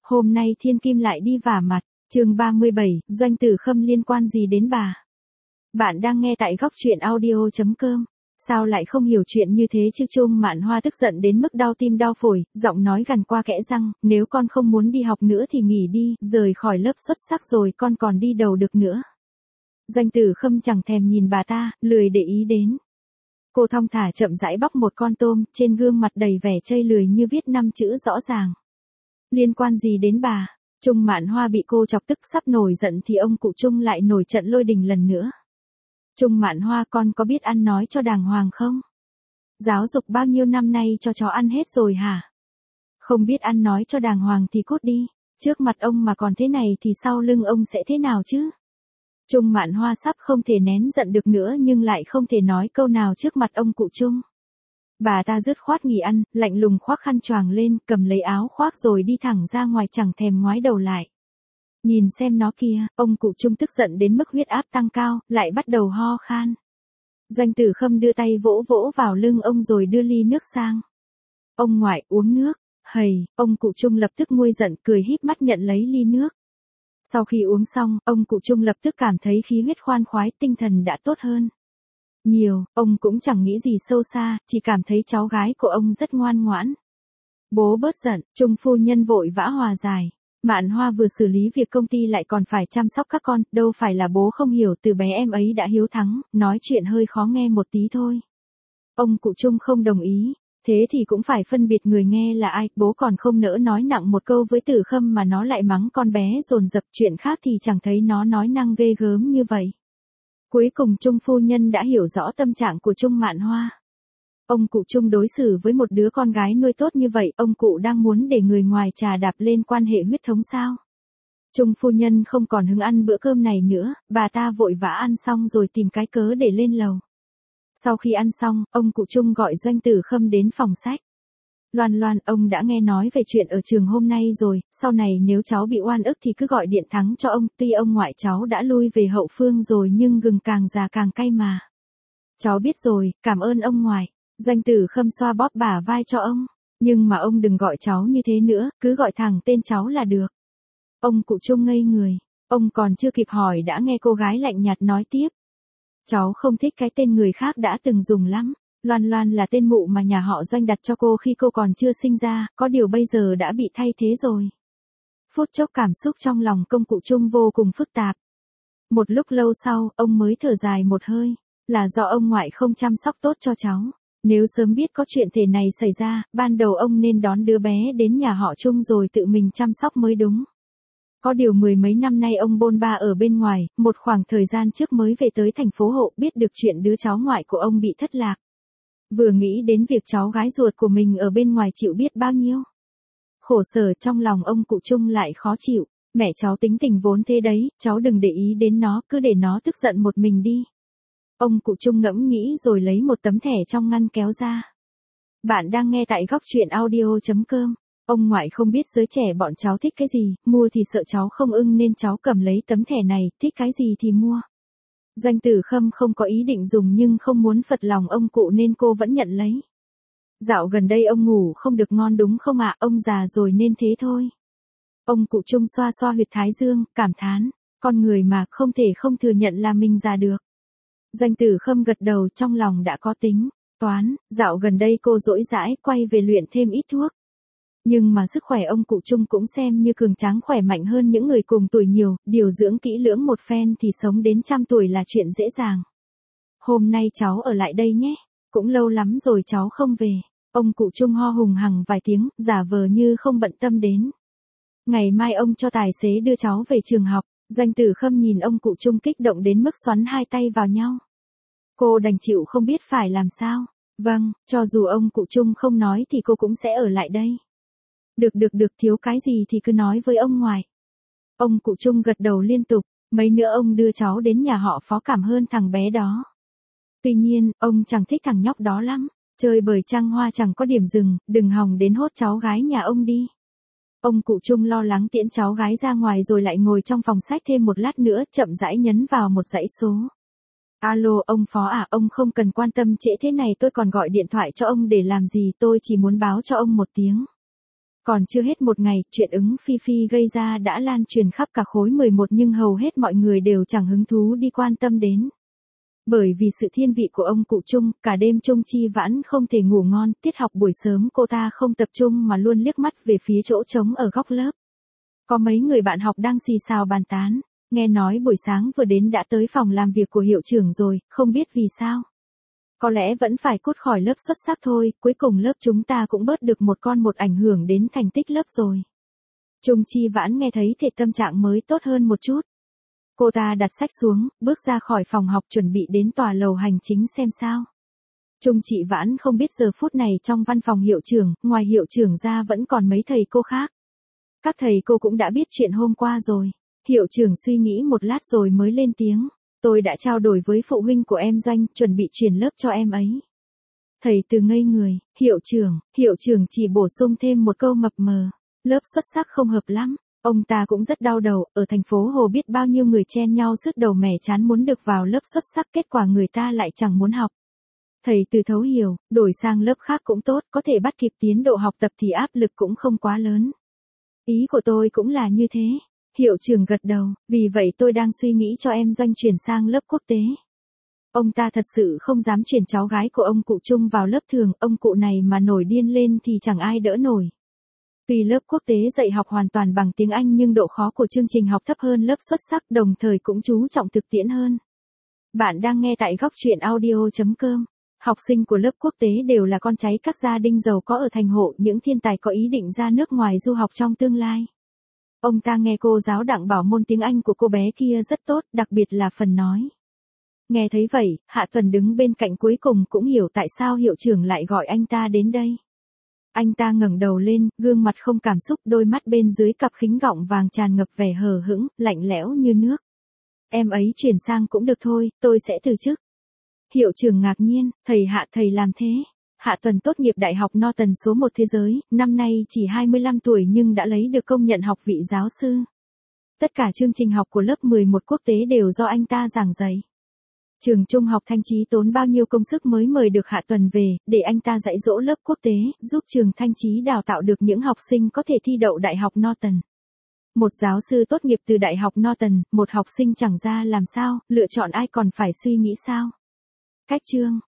Hôm nay Thiên Kim lại đi vả mặt, chương 37, Doanh Tử Khâm liên quan gì đến bà? Bạn đang nghe tại góc truyện audio.com. Sao lại không hiểu chuyện như thế chứ? Chung Mạn Hoa tức giận đến mức đau tim đau phổi, giọng nói gằn qua kẽ răng, nếu con không muốn đi học nữa thì nghỉ đi, rời khỏi lớp xuất sắc rồi con còn đi đầu được nữa. Doanh Tử Khâm chẳng thèm nhìn bà ta, lười để ý đến. Cô thong thả chậm rãi bóc một con tôm, trên gương mặt đầy vẻ chây lười như viết 5 chữ rõ ràng. Liên quan gì đến bà? Chung Mạn Hoa bị cô chọc tức sắp nổi giận thì ông cụ Chung lại nổi trận lôi đình lần nữa. Chung Mạn Hoa, con có biết ăn nói cho đàng hoàng không? Giáo dục bao nhiêu năm nay cho chó ăn hết rồi hả? Không biết ăn nói cho đàng hoàng thì cút đi, trước mặt ông mà còn thế này thì sau lưng ông sẽ thế nào chứ? Chung Mạn Hoa sắp không thể nén giận được nữa nhưng lại không thể nói câu nào trước mặt ông cụ Chung. Bà ta dứt khoát nghỉ ăn, lạnh lùng khoác khăn choàng lên, cầm lấy áo khoác rồi đi thẳng ra ngoài chẳng thèm ngoái đầu lại. Nhìn xem nó kìa, ông cụ Chung tức giận đến mức huyết áp tăng cao, lại bắt đầu ho khan. Doanh Tử Khâm đưa tay vỗ vỗ vào lưng ông rồi đưa ly nước sang. Ông ngoại uống nước, hầy, ông cụ Chung lập tức nguôi giận cười híp mắt nhận lấy ly nước. Sau khi uống xong, ông cụ Chung lập tức cảm thấy khí huyết khoan khoái, tinh thần đã tốt hơn nhiều, ông cũng chẳng nghĩ gì sâu xa, chỉ cảm thấy cháu gái của ông rất ngoan ngoãn. Bố bớt giận, Chung phu nhân vội vã hòa giải. Mạn Hoa vừa xử lý việc công ty lại còn phải chăm sóc các con, đâu phải là bố không hiểu, từ bé em ấy đã hiếu thắng, nói chuyện hơi khó nghe một tí thôi. Ông cụ Chung không đồng ý, thế thì cũng phải phân biệt người nghe là ai, bố còn không nỡ nói nặng một câu với Tử Khâm mà nó lại mắng con bé dồn dập, chuyện khác thì chẳng thấy nó nói năng ghê gớm như vậy. Cuối cùng Chung phu nhân đã hiểu rõ tâm trạng của Chung Mạn Hoa. Ông cụ Chung đối xử với một đứa con gái nuôi tốt như vậy, ông cụ đang muốn để người ngoài trà đạp lên quan hệ huyết thống sao? Chung phu nhân không còn hứng ăn bữa cơm này nữa, bà ta vội vã ăn xong rồi tìm cái cớ để lên lầu. Sau khi ăn xong, ông cụ Chung gọi Doanh Tử Khâm đến phòng sách. Loan Loan, ông đã nghe nói về chuyện ở trường hôm nay rồi, sau này nếu cháu bị oan ức thì cứ gọi điện thắng cho ông, tuy ông ngoại cháu đã lui về hậu phương rồi nhưng gừng càng già càng cay mà. Cháu biết rồi, cảm ơn ông ngoại. Doanh Tử Khâm xoa bóp bả vai cho ông, nhưng mà ông đừng gọi cháu như thế nữa, cứ gọi thẳng tên cháu là được. Ông cụ Chung ngây người, ông còn chưa kịp hỏi đã nghe cô gái lạnh nhạt nói tiếp. Cháu không thích cái tên người khác đã từng dùng lắm. Loan Loan là tên mụ mà nhà họ Doanh đặt cho cô khi cô còn chưa sinh ra, có điều bây giờ đã bị thay thế rồi. Phút chốc cảm xúc trong lòng ông cụ Chung vô cùng phức tạp. Một lúc lâu sau, ông mới thở dài một hơi, là do ông ngoại không chăm sóc tốt cho cháu. Nếu sớm biết có chuyện thể này xảy ra, ban đầu ông nên đón đứa bé đến nhà họ Chung rồi tự mình chăm sóc mới đúng. Có điều mười mấy năm nay ông bôn ba ở bên ngoài, một khoảng thời gian trước mới về tới thành phố Hộ, biết được chuyện đứa cháu ngoại của ông bị thất lạc. Vừa nghĩ đến việc cháu gái ruột của mình ở bên ngoài chịu biết bao nhiêu khổ sở, trong lòng ông cụ Chung lại khó chịu. Mẹ cháu tính tình vốn thế đấy, cháu đừng để ý đến nó, cứ để nó tức giận một mình đi. Ông cụ Chung ngẫm nghĩ rồi lấy một tấm thẻ trong ngăn kéo ra. Bạn đang nghe tại góc truyện audio.com. Ông ngoại không biết giới trẻ bọn cháu thích cái gì, mua thì sợ cháu không ưng nên cháu cầm lấy tấm thẻ này, thích cái gì thì mua. Doanh Tử Khâm không có ý định dùng nhưng không muốn phật lòng ông cụ nên cô vẫn nhận lấy. Dạo gần đây ông ngủ không được ngon đúng không ạ? Ông già rồi nên thế thôi. Ông cụ Chung xoa xoa huyệt thái dương, cảm thán, con người mà không thể không thừa nhận là mình già được. Doanh Tử Khâm gật đầu, trong lòng đã có tính toán, dạo gần đây cô rỗi rãi quay về luyện thêm ít thuốc. Nhưng mà sức khỏe ông cụ Chung cũng xem như cường tráng khỏe mạnh hơn những người cùng tuổi nhiều, điều dưỡng kỹ lưỡng một phen thì sống đến 100 tuổi là chuyện dễ dàng. Hôm nay cháu ở lại đây nhé, cũng lâu lắm rồi cháu không về. Ông cụ Chung ho hùng hằng vài tiếng, giả vờ như không bận tâm đến. Ngày mai ông cho tài xế đưa cháu về trường học. Doanh Tử Khâm nhìn ông cụ Chung kích động đến mức xoắn hai tay vào nhau. Cô đành chịu không biết phải làm sao. Vâng, cho dù ông cụ Chung không nói thì cô cũng sẽ ở lại đây. Được, thiếu cái gì thì cứ nói với ông ngoại. Ông cụ Chung gật đầu liên tục, mấy nữa ông đưa cháu đến nhà họ Phó cảm hơn thằng bé đó. Tuy nhiên, ông chẳng thích thằng nhóc đó lắm, chơi bời trăng hoa chẳng có điểm dừng, đừng hòng đến hốt cháu gái nhà ông đi. Ông cụ Chung lo lắng tiễn cháu gái ra ngoài rồi lại ngồi trong phòng sách thêm một lát nữa, chậm rãi nhấn vào một dãy số. Alo, ông Phó à, ông không cần quan tâm trễ thế này, tôi còn gọi điện thoại cho ông để làm gì, tôi chỉ muốn báo cho ông một tiếng. Còn chưa hết một ngày, chuyện ứng Phi Phi gây ra đã lan truyền khắp cả khối 11 nhưng hầu hết mọi người đều chẳng hứng thú đi quan tâm đến. Bởi vì sự thiên vị của ông cụ Trung, cả đêm Trung Chi Vãn không thể ngủ ngon, tiết học buổi sớm cô ta không tập trung mà luôn liếc mắt về phía chỗ trống ở góc lớp. Có mấy người bạn học đang xì xào bàn tán, nghe nói buổi sáng vừa đến đã tới phòng làm việc của hiệu trưởng rồi, không biết vì sao. Có lẽ vẫn phải cút khỏi lớp xuất sắc thôi, cuối cùng lớp chúng ta cũng bớt được một con một ảnh hưởng đến thành tích lớp rồi. Trung Chi Vãn nghe thấy thì tâm trạng mới tốt hơn một chút. Cô ta đặt sách xuống, bước ra khỏi phòng học chuẩn bị đến tòa lầu hành chính xem sao. Trung Chi Vãn không biết giờ phút này trong văn phòng hiệu trưởng, ngoài hiệu trưởng ra vẫn còn mấy thầy cô khác. Các thầy cô cũng đã biết chuyện hôm qua rồi. Hiệu trưởng suy nghĩ một lát rồi mới lên tiếng. Tôi đã trao đổi với phụ huynh của em Doanh, chuẩn bị chuyển lớp cho em ấy. Thầy Từ ngây người, hiệu trưởng chỉ bổ sung thêm một câu mập mờ. Lớp xuất sắc không hợp lắm. Ông ta cũng rất đau đầu, ở thành phố Hồ biết bao nhiêu người chen nhau sứt đầu mẻ chán muốn được vào lớp xuất sắc, kết quả người ta lại chẳng muốn học. Thầy Từ thấu hiểu, đổi sang lớp khác cũng tốt, có thể bắt kịp tiến độ học tập thì áp lực cũng không quá lớn. Ý của tôi cũng là như thế. Hiệu trưởng gật đầu, vì vậy tôi đang suy nghĩ cho em Doanh chuyển sang lớp quốc tế. Ông ta thật sự không dám chuyển cháu gái của ông cụ Trung vào lớp thường, ông cụ này mà nổi điên lên thì chẳng ai đỡ nổi. Tuy lớp quốc tế dạy học hoàn toàn bằng tiếng Anh nhưng độ khó của chương trình học thấp hơn lớp xuất sắc, đồng thời cũng chú trọng thực tiễn hơn. Bạn đang nghe tại góc truyện audio.com. Học sinh của lớp quốc tế đều là con cháy các gia đình giàu có ở thành hộ, những thiên tài có ý định ra nước ngoài du học trong tương lai. Ông ta nghe cô giáo Đặng bảo môn tiếng Anh của cô bé kia rất tốt, đặc biệt là phần nói. Nghe thấy vậy, Hạ Tuần đứng bên cạnh cuối cùng cũng hiểu tại sao hiệu trưởng lại gọi anh ta đến đây. Anh ta ngẩng đầu lên, gương mặt không cảm xúc, đôi mắt bên dưới cặp kính gọng vàng tràn ngập vẻ hờ hững, lạnh lẽo như nước. Em ấy chuyển sang cũng được thôi, tôi sẽ từ chức. Hiệu trưởng ngạc nhiên, thầy làm thế. Hạ Tuần tốt nghiệp Đại học Norton số 1 thế giới, năm nay chỉ 25 tuổi nhưng đã lấy được công nhận học vị giáo sư. Tất cả chương trình học của lớp 11 quốc tế đều do anh ta giảng dạy. Trường Trung học Thanh Chí tốn bao nhiêu công sức mới mời được Hạ Tuần về, để anh ta dạy dỗ lớp quốc tế, giúp trường Thanh Chí đào tạo được những học sinh có thể thi đậu Đại học Norton. Một giáo sư tốt nghiệp từ Đại học Norton, một học sinh chẳng ra làm sao, lựa chọn ai còn phải suy nghĩ sao? Cách chương